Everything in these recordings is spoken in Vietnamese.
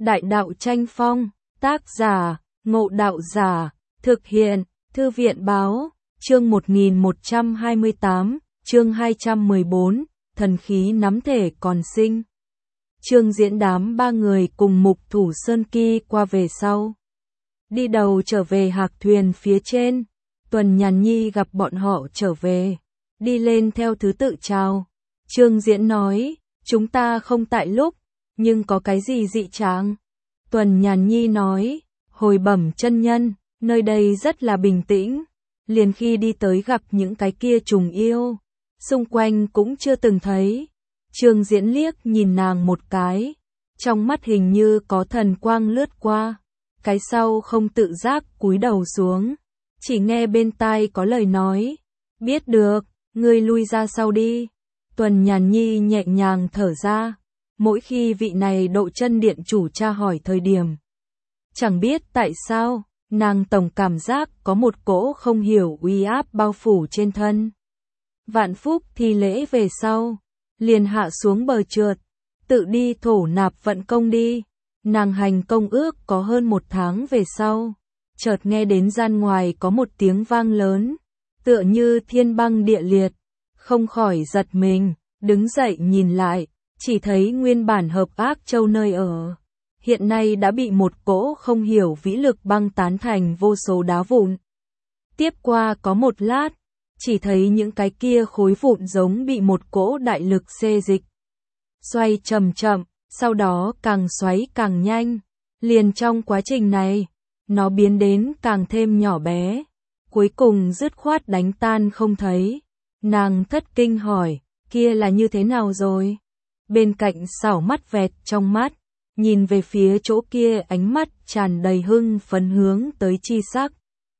Đại đạo tranh phong, tác giả, Ngộ Đạo Giả, thực hiện, Thư viện báo, chương 1128, chương 214, thần khí nắm thể còn sinh. Trương Diễn đám ba người cùng Mục Thủ Sơn Kỳ qua về sau. Đi đầu trở về hạc thuyền phía trên, Tuần Nhàn Nhi gặp bọn họ trở về, đi lên theo thứ tự chào. Trương Diễn nói, chúng ta không tại lúc, nhưng có cái gì dị trạng? Tuần Nhàn Nhi nói, hồi bẩm chân nhân, nơi đây rất là bình tĩnh, liền khi đi tới gặp những cái kia trùng yêu, xung quanh cũng chưa từng thấy. Trương Diễn liếc nhìn nàng một cái, trong mắt hình như có thần quang lướt qua, cái sau không tự giác cúi đầu xuống, chỉ nghe bên tai có lời nói, biết được, ngươi lui ra sau đi. Tuần Nhàn Nhi nhẹ nhàng thở ra, mỗi khi vị này Độ Chân Điện chủ tra hỏi thời điểm, chẳng biết tại sao, nàng tổng cảm giác có một cỗ không hiểu uy áp bao phủ trên thân. Vạn phúc thi lễ về sau, liền hạ xuống bờ trượt, tự đi thổ nạp vận công đi. Nàng hành công ước có hơn 1 tháng về sau, chợt nghe đến gian ngoài có một tiếng vang lớn, tựa như thiên băng địa liệt, không khỏi giật mình, đứng dậy nhìn lại, chỉ thấy nguyên bản Hợp Ác Châu nơi ở, hiện nay đã bị một cỗ không hiểu vĩ lực băng tán thành vô số đá vụn. Tiếp qua có một lát, chỉ thấy những cái kia khối vụn giống bị một cỗ đại lực xê dịch, xoay chậm chậm, sau đó càng xoáy càng nhanh, liền trong quá trình này, nó biến đến càng thêm nhỏ bé, cuối cùng dứt khoát đánh tan không thấy. Nàng thất kinh hỏi, kia là như thế nào rồi? Bên cạnh xảo mắt vẹt trong mắt, nhìn về phía chỗ kia ánh mắt tràn đầy hưng phấn hướng tới chi sắc.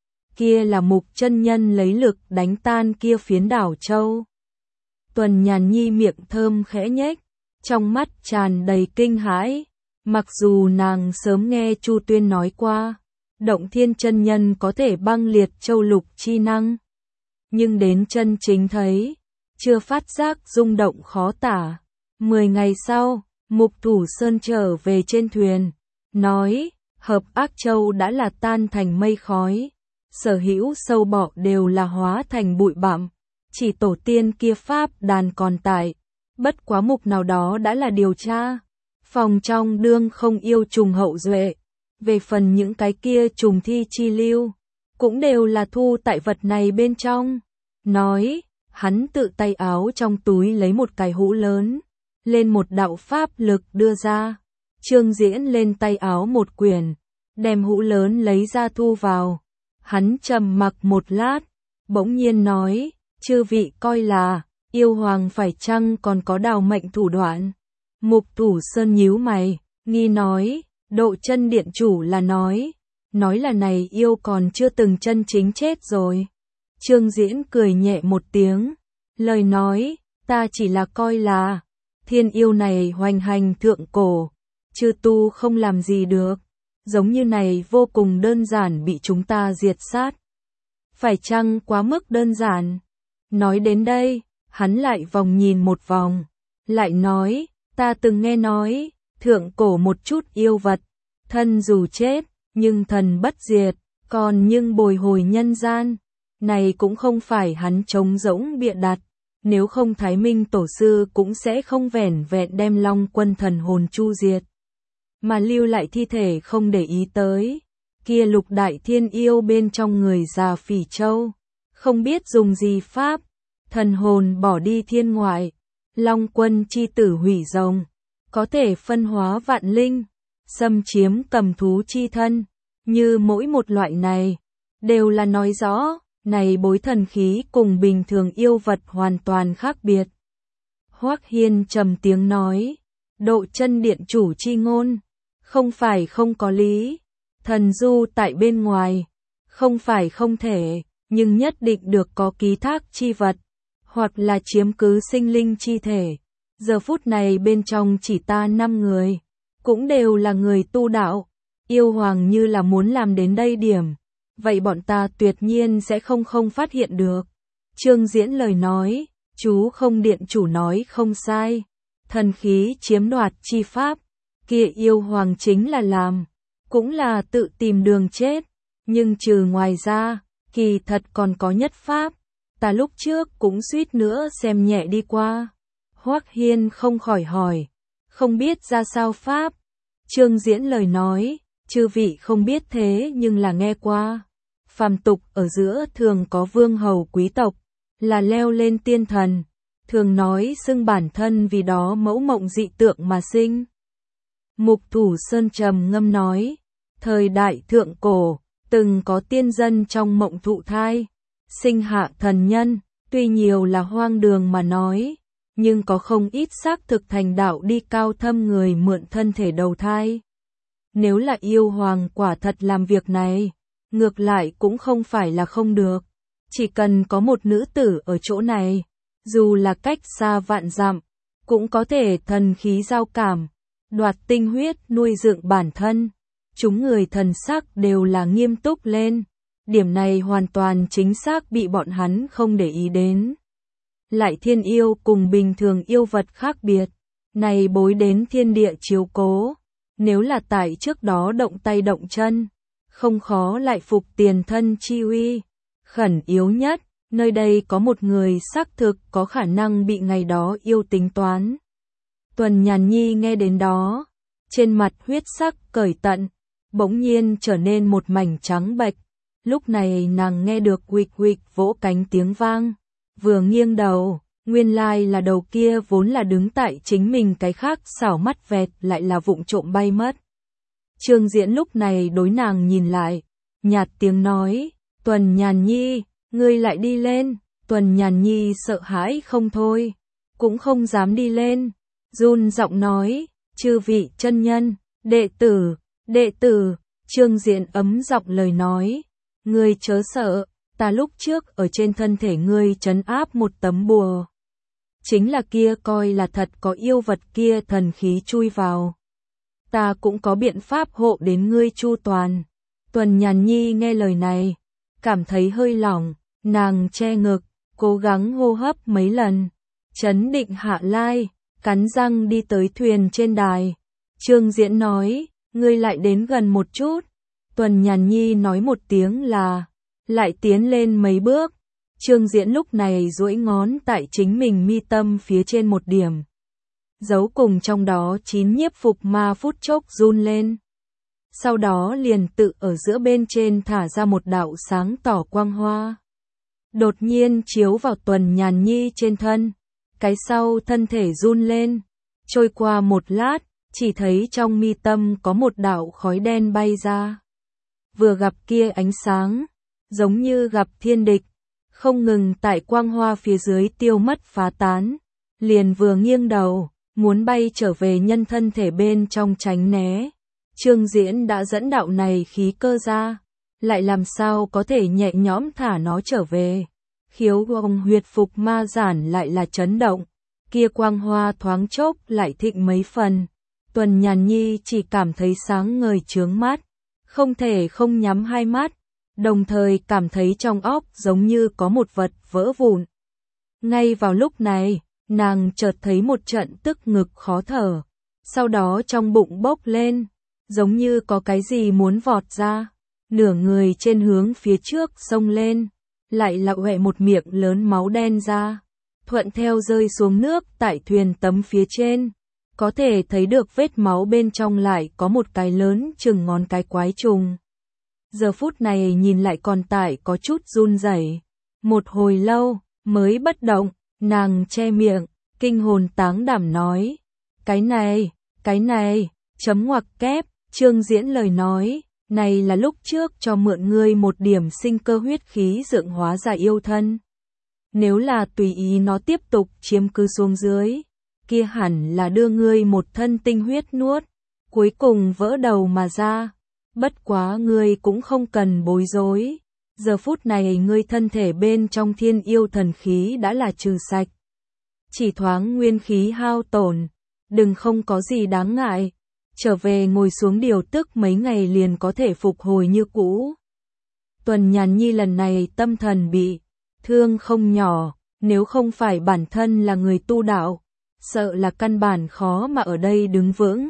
Kia là Mục chân nhân lấy lực đánh tan kia phiến đảo châu. Tuần Nhàn Nhi miệng thơm khẽ nhếch, trong mắt tràn đầy kinh hãi, mặc dù nàng sớm nghe Chu Tuyên nói qua, Động Thiên chân nhân có thể băng liệt châu lục chi năng, nhưng đến chân chính thấy, chưa phát giác rung động khó tả. 10 ngày sau, Mục Thủ Sơn trở về trên thuyền, nói, Hợp Ác Châu đã là tan thành mây khói, sở hữu sâu bọ đều là hóa thành bụi bặm, chỉ tổ tiên kia pháp đàn còn tại, bất quá mục nào đó đã là điều tra, phòng trong đương không yêu trùng hậu duệ, về phần những cái kia trùng thi chi lưu, cũng đều là thu tại vật này bên trong. Nói, hắn tự tay áo trong túi lấy một cái hũ lớn, lên một đạo pháp lực đưa ra. Trương Diễn lên tay áo một quyển, đem hũ lớn lấy ra thu vào. Hắn trầm mặc một lát, bỗng nhiên nói, chư vị coi là, yêu hoàng phải chăng còn có đào mệnh thủ đoạn? Mục Thủ Sơn nhíu mày, nghi nói, Độ Chân Điện chủ là nói là này yêu còn chưa từng chân chính chết rồi. Trương Diễn cười nhẹ một tiếng, lời nói, ta chỉ là coi là, thiên yêu này hoành hành thượng cổ, chư tu không làm gì được, giống như này vô cùng đơn giản bị chúng ta diệt sát. Phải chăng quá mức đơn giản? Nói đến đây, hắn lại vòng nhìn một vòng, lại nói, ta từng nghe nói, thượng cổ một chút yêu vật, thân dù chết, nhưng thần bất diệt, còn nhưng bồi hồi nhân gian. Này cũng không phải hắn trống rỗng bịa đặt, nếu không Thái Minh Tổ sư cũng sẽ không vẻn vẹn đem Long Quân thần hồn chu diệt, mà lưu lại thi thể không để ý tới. Kia lục đại thiên yêu bên trong người già Phỉ Châu, không biết dùng gì pháp, thần hồn bỏ đi thiên ngoại, Long Quân chi tử hủy rồng, có thể phân hóa vạn linh, xâm chiếm cầm thú chi thân, như mỗi một loại này, đều là nói rõ, này bối thần khí cùng bình thường yêu vật hoàn toàn khác biệt. Hoắc Hiên trầm tiếng nói, Độ Chân Điện chủ chi ngôn, không phải không có lý, thần du tại bên ngoài, không phải không thể, nhưng nhất định được có ký thác chi vật, hoặc là chiếm cứ sinh linh chi thể. Giờ phút này bên trong chỉ ta 5 người, cũng đều là người tu đạo, yêu hoàng như là muốn làm đến đây điểm, vậy bọn ta tuyệt nhiên sẽ không phát hiện được. Trương Diễn lời nói, chú không điện chủ nói không sai, thần khí chiếm đoạt chi pháp, kia yêu hoàng chính là làm, cũng là tự tìm đường chết, nhưng trừ ngoài ra, kỳ thật còn có nhất pháp, ta lúc trước cũng suýt nữa xem nhẹ đi qua. Hoắc Hiên không khỏi hỏi, không biết ra sao pháp. Trương Diễn lời nói, chư vị không biết thế nhưng là nghe qua. Phàm tục ở giữa thường có vương hầu quý tộc, là leo lên tiên thần, thường nói xưng bản thân vì đó mẫu mộng dị tượng mà sinh. Mục Thủ Sơn trầm ngâm nói, thời đại thượng cổ, từng có tiên dân trong mộng thụ thai, sinh hạ thần nhân, tuy nhiều là hoang đường mà nói, nhưng có không ít xác thực thành đạo đi cao thâm người mượn thân thể đầu thai. Nếu là yêu hoàng quả thật làm việc này, ngược lại cũng không phải là không được, chỉ cần có một nữ tử ở chỗ này, dù là cách xa vạn dặm, cũng có thể thần khí giao cảm, đoạt tinh huyết nuôi dưỡng bản thân. Chúng người thần sắc đều là nghiêm túc lên, điểm này hoàn toàn chính xác bị bọn hắn không để ý đến. Lại thiên yêu cùng bình thường yêu vật khác biệt, này bối đến thiên địa chiếu cố, nếu là tại trước đó động tay động chân, không khó lại phục tiền thân chi uy. Khẩn yếu nhất, nơi đây có một người xác thực có khả năng bị ngày đó yêu tính toán. Tuần Nhàn Nhi nghe đến đó, trên mặt huyết sắc cởi tận, bỗng nhiên trở nên một mảnh trắng bệch. Lúc này nàng nghe được huỵch huỵch vỗ cánh tiếng vang, vừa nghiêng đầu, nguyên lai là đầu kia vốn là đứng tại chính mình cái khác xảo mắt vẹt lại là vụng trộm bay mất. Trương Diễn lúc này đối nàng nhìn lại, nhạt tiếng nói, Tuần Nhàn Nhi, ngươi lại đi lên. Tuần Nhàn Nhi sợ hãi không thôi, cũng không dám đi lên, run giọng nói, chư vị chân nhân, đệ tử. Trương Diễn ấm giọng lời nói, ngươi chớ sợ, ta lúc trước ở trên thân thể ngươi trấn áp một tấm bùa. Chính là kia coi là thật có yêu vật kia thần khí chui vào. Ta cũng có biện pháp hộ đến ngươi chu toàn. Tuần Nhàn Nhi nghe lời này, cảm thấy hơi lỏng, nàng che ngực, cố gắng hô hấp mấy lần, trấn định hạ lai, cắn răng đi tới thuyền trên đài. Trương Diễn nói, ngươi lại đến gần một chút. Tuần Nhàn Nhi nói một tiếng là, lại tiến lên mấy bước. Trương Diễn lúc này duỗi ngón tại chính mình mi tâm phía trên một điểm. Dấu cùng trong đó 9 nhiếp phục ma phút chốc run lên. Sau đó liền tự ở giữa bên trên thả ra một đạo sáng tỏ quang hoa. Đột nhiên chiếu vào Tuần Nhàn Nhi trên thân. Cái sau thân thể run lên. Trôi qua một lát, chỉ thấy trong mi tâm có một đạo khói đen bay ra. Vừa gặp kia ánh sáng, giống như gặp thiên địch, không ngừng tại quang hoa phía dưới tiêu mất phá tán, liền vừa nghiêng đầu, muốn bay trở về nhân thân thể bên trong tránh né. Trương Diễn đã dẫn đạo này khí cơ ra, lại làm sao có thể nhẹ nhõm thả nó trở về. Khiếu gồng huyệt phục ma giản lại là chấn động, kia quang hoa thoáng chốc lại thịnh mấy phần. Tuần Nhàn Nhi chỉ cảm thấy sáng ngời chướng mắt, không thể không nhắm hai mắt, đồng thời cảm thấy trong óc giống như có một vật vỡ vụn. Ngay vào lúc này, nàng chợt thấy một trận tức ngực khó thở, sau đó trong bụng bốc lên, giống như có cái gì muốn vọt ra, nửa người trên hướng phía trước xông lên, lại lạo hoẹ một miệng lớn máu đen ra, thuận theo rơi xuống nước tại thuyền tấm phía trên. Có thể thấy được vết máu bên trong lại có một cái lớn chừng ngón cái quái trùng. Giờ phút này nhìn lại còn tại có chút run rẩy. Một hồi lâu, mới bất động, nàng che miệng, kinh hồn táng đảm nói. Cái này, chấm ngoặc kép, Trương Diễn lời nói, này là lúc trước cho mượn ngươi một điểm sinh cơ huyết khí dưỡng hóa ra yêu thân. Nếu là tùy ý nó tiếp tục chiếm cứ xuống dưới, kia hẳn là đưa ngươi một thân tinh huyết nuốt, cuối cùng vỡ đầu mà ra. Bất quá ngươi cũng không cần bối rối, giờ phút này ngươi thân thể bên trong thiên yêu thần khí đã là trừ sạch. Chỉ thoáng nguyên khí hao tổn, đừng không có gì đáng ngại, trở về ngồi xuống điều tức mấy ngày liền có thể phục hồi như cũ. Tuần Nhàn Nhi lần này tâm thần bị thương không nhỏ, nếu không phải bản thân là người tu đạo, sợ là căn bản khó mà ở đây đứng vững.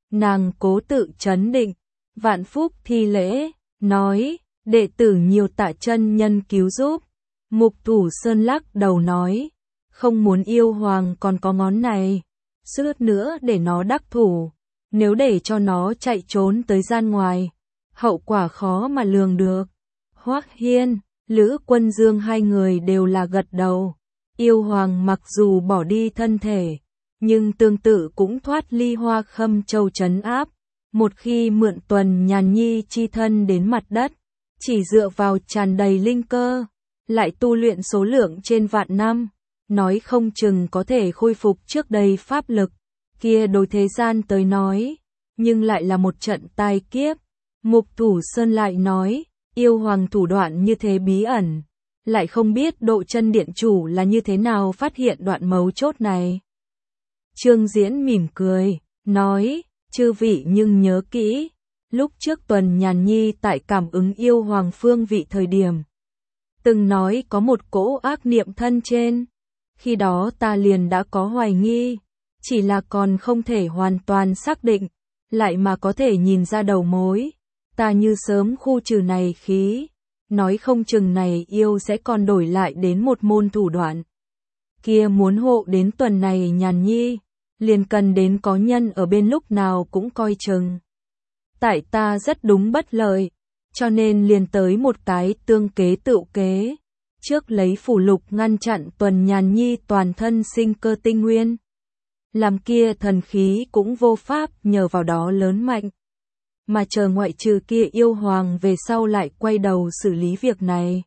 Nàng cố tự trấn định, vạn phúc thi lễ, nói, đệ tử nhiều tạ chân nhân cứu giúp. Mục Thủ Sơn lắc đầu nói, không muốn yêu hoàng còn có ngón này, suốt nữa để nó đắc thủ, nếu để cho nó chạy trốn tới gian ngoài, hậu quả khó mà lường được. Hoắc Hiên, Lữ Quân Dương hai người đều là gật đầu. Yêu hoàng mặc dù bỏ đi thân thể, nhưng tương tự cũng thoát ly Hoa Khâm Châu trấn áp. Một khi mượn Tuần Nhàn Nhi chi thân đến mặt đất, chỉ dựa vào tràn đầy linh cơ, lại tu luyện số lượng trên vạn năm, nói không chừng có thể khôi phục trước đây pháp lực, kia đối thế gian tới nói, nhưng lại là một trận tai kiếp. Mục Thủ Sơn lại nói, yêu hoàng thủ đoạn như thế bí ẩn, lại không biết Độ Chân điện chủ là như thế nào phát hiện đoạn mấu chốt này. Trương Diễn mỉm cười, nói, chư vị nhưng nhớ kỹ, lúc trước Tuần Nhàn Nhi tại cảm ứng yêu hoàng phương vị thời điểm, từng nói có một cỗ ác niệm thân trên, khi đó ta liền đã có hoài nghi, chỉ là còn không thể hoàn toàn xác định, lại mà có thể nhìn ra đầu mối, ta như sớm khu trừ này khí, nói không chừng này yêu sẽ còn đổi lại đến một môn thủ đoạn. Kia muốn hộ đến Tuần này Nhàn Nhi, liền cần đến có nhân ở bên lúc nào cũng coi chừng. Tại ta rất đúng bất lợi, cho nên liền tới một cái tương kế tựu kế, trước lấy phủ lục ngăn chặn Tuần Nhàn Nhi toàn thân sinh cơ tinh nguyên. Làm kia thần khí cũng vô pháp nhờ vào đó lớn mạnh. Mà chờ ngoại trừ kia yêu hoàng về sau lại quay đầu xử lý việc này.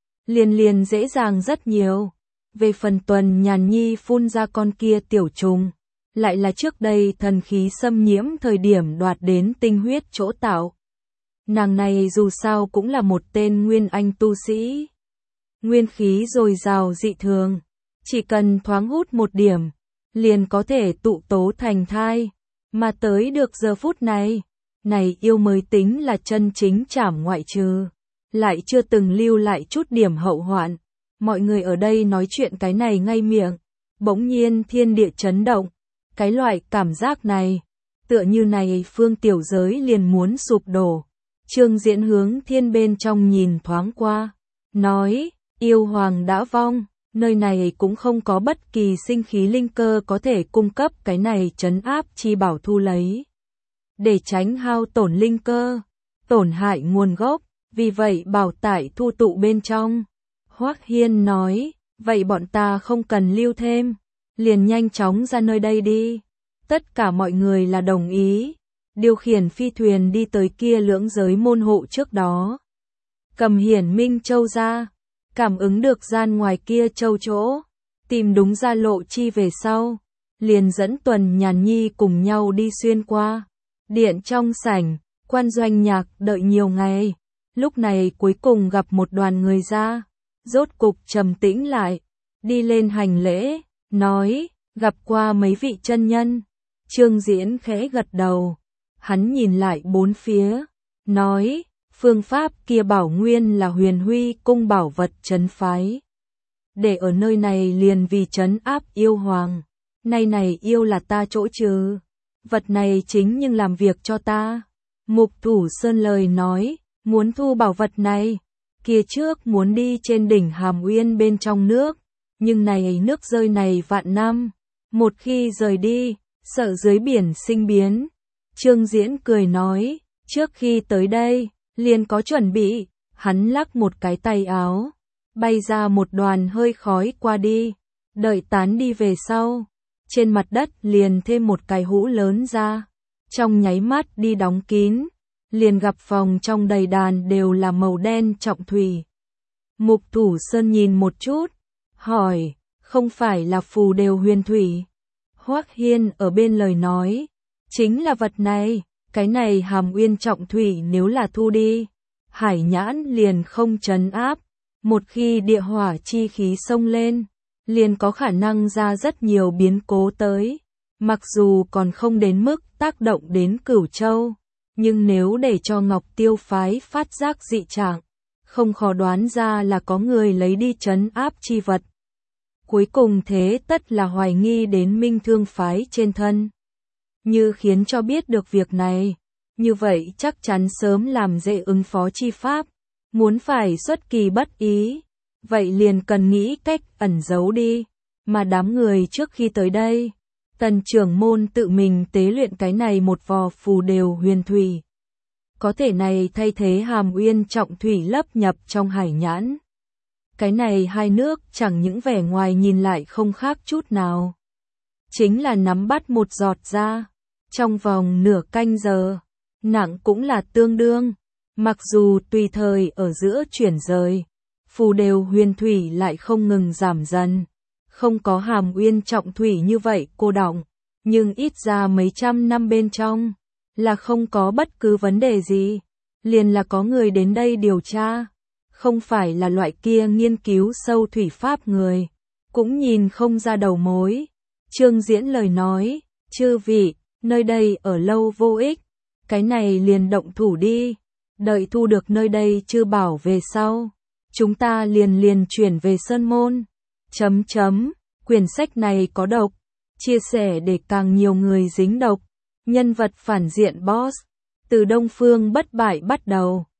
Liền dễ dàng rất nhiều. Về phần Tuần Nhàn Nhi phun ra con kia tiểu trùng, lại là trước đây thần khí xâm nhiễm thời điểm đoạt đến tinh huyết chỗ tạo. Nàng này dù sao cũng là một tên nguyên anh tu sĩ. Nguyên khí dồi dào dị thường, chỉ cần thoáng hút một điểm, liền có thể tụ tố thành thai. Mà tới được giờ phút này, này yêu mới tính là chân chính trảm ngoại trừ, lại chưa từng lưu lại chút điểm hậu hoạn. Mọi người ở đây nói chuyện cái này ngay miệng, bỗng nhiên thiên địa chấn động. Cái loại cảm giác này, tựa như này phương tiểu giới liền muốn sụp đổ. Trương Diễn hướng thiên bên trong nhìn thoáng qua, nói, yêu hoàng đã vong, nơi này cũng không có bất kỳ sinh khí linh cơ có thể cung cấp cái này trấn áp chi bảo thu lấy. Để tránh hao tổn linh cơ, tổn hại nguồn gốc, vì vậy bảo tại thu tụ bên trong. Hoắc Hiên nói, vậy bọn ta không cần lưu thêm, liền nhanh chóng ra nơi đây đi. Tất cả mọi người là đồng ý, điều khiển phi thuyền đi tới kia lưỡng giới môn hộ trước đó. Cầm Hiển Minh Châu ra, cảm ứng được gian ngoài kia châu chỗ, tìm đúng ra lộ chi về sau, liền dẫn Tuần Nhàn Nhi cùng nhau đi xuyên qua. Điện trong sảnh, Quan Doanh Nhạc đợi nhiều ngày, lúc này cuối cùng gặp một đoàn người ra, rốt cục trầm tĩnh lại, đi lên hành lễ, nói, gặp qua mấy vị chân nhân. Trương Diễn khẽ gật đầu, hắn nhìn lại bốn phía, nói, phương pháp kia bảo nguyên là Huyền Huy cung bảo vật trấn phái. Để ở nơi này liền vì trấn áp yêu hoàng, nay này yêu là ta chỗ trừ, vật này chính nhưng làm việc cho ta. Mục Thủ Sơn lời nói, muốn thu bảo vật này, kia trước muốn đi trên đỉnh Hàm Uyên bên trong nước, nhưng này nước rơi này vạn năm, một khi rời đi, sợ dưới biển sinh biến. Trương Diễn cười nói, trước khi tới đây, liền có chuẩn bị, hắn lắc một cái tay áo, bay ra một đoàn hơi khói qua đi, đợi tán đi về sau, trên mặt đất liền thêm một cái hũ lớn ra, trong nháy mắt đi đóng kín, liền gặp phòng trong đầy đàn đều là màu đen trọng thủy. Mục Thủ Sơn nhìn một chút, hỏi, không phải là phù đều huyền thủy? Hoắc Hiên ở bên lời nói, chính là vật này, cái này Hàm Uyên trọng thủy nếu là thu đi, hải nhãn liền không trấn áp, một khi địa hỏa chi khí xông lên, liền có khả năng ra rất nhiều biến cố tới, mặc dù còn không đến mức tác động đến Cửu Châu, nhưng nếu để cho Ngọc Tiêu phái phát giác dị trạng, không khó đoán ra là có người lấy đi trấn áp chi vật. Cuối cùng thế tất là hoài nghi đến Minh Thương phái trên thân. như khiến cho biết được việc này. Như vậy chắc chắn sớm làm dễ ứng phó chi pháp. Muốn phải xuất kỳ bất ý, vậy liền cần nghĩ cách ẩn giấu đi. Mà đám người trước khi tới đây, Tần trưởng môn tự mình tế luyện cái này một vò phù đều huyền thủy. Có thể này thay thế Hàm Uyên trọng thủy lấp nhập trong hải nhãn. Cái này hai nước chẳng những vẻ ngoài nhìn lại không khác chút nào. Chính là nắm bắt một giọt ra. Trong vòng nửa canh giờ, nặng cũng là tương đương. Mặc dù tùy thời ở giữa chuyển rời, phù đều huyền thủy lại không ngừng giảm dần. Không có Hàm Uyên trọng thủy như vậy cô đọng, nhưng ít ra mấy trăm năm bên trong, là không có bất cứ vấn đề gì. Liền là có người đến đây điều tra. Không phải là loại kia nghiên cứu sâu thủy pháp người. Cũng nhìn không ra đầu mối. Trương Diễn lời nói, chư vị, nơi đây ở lâu vô ích. Cái này liền động thủ đi. Đợi thu được nơi đây chư bảo về sau. Chúng ta liền chuyển về Sơn Môn. Quyển sách này có độc. Chia sẻ để càng nhiều người dính độc. Nhân vật phản diện boss. Từ Đông Phương bất bại bắt đầu.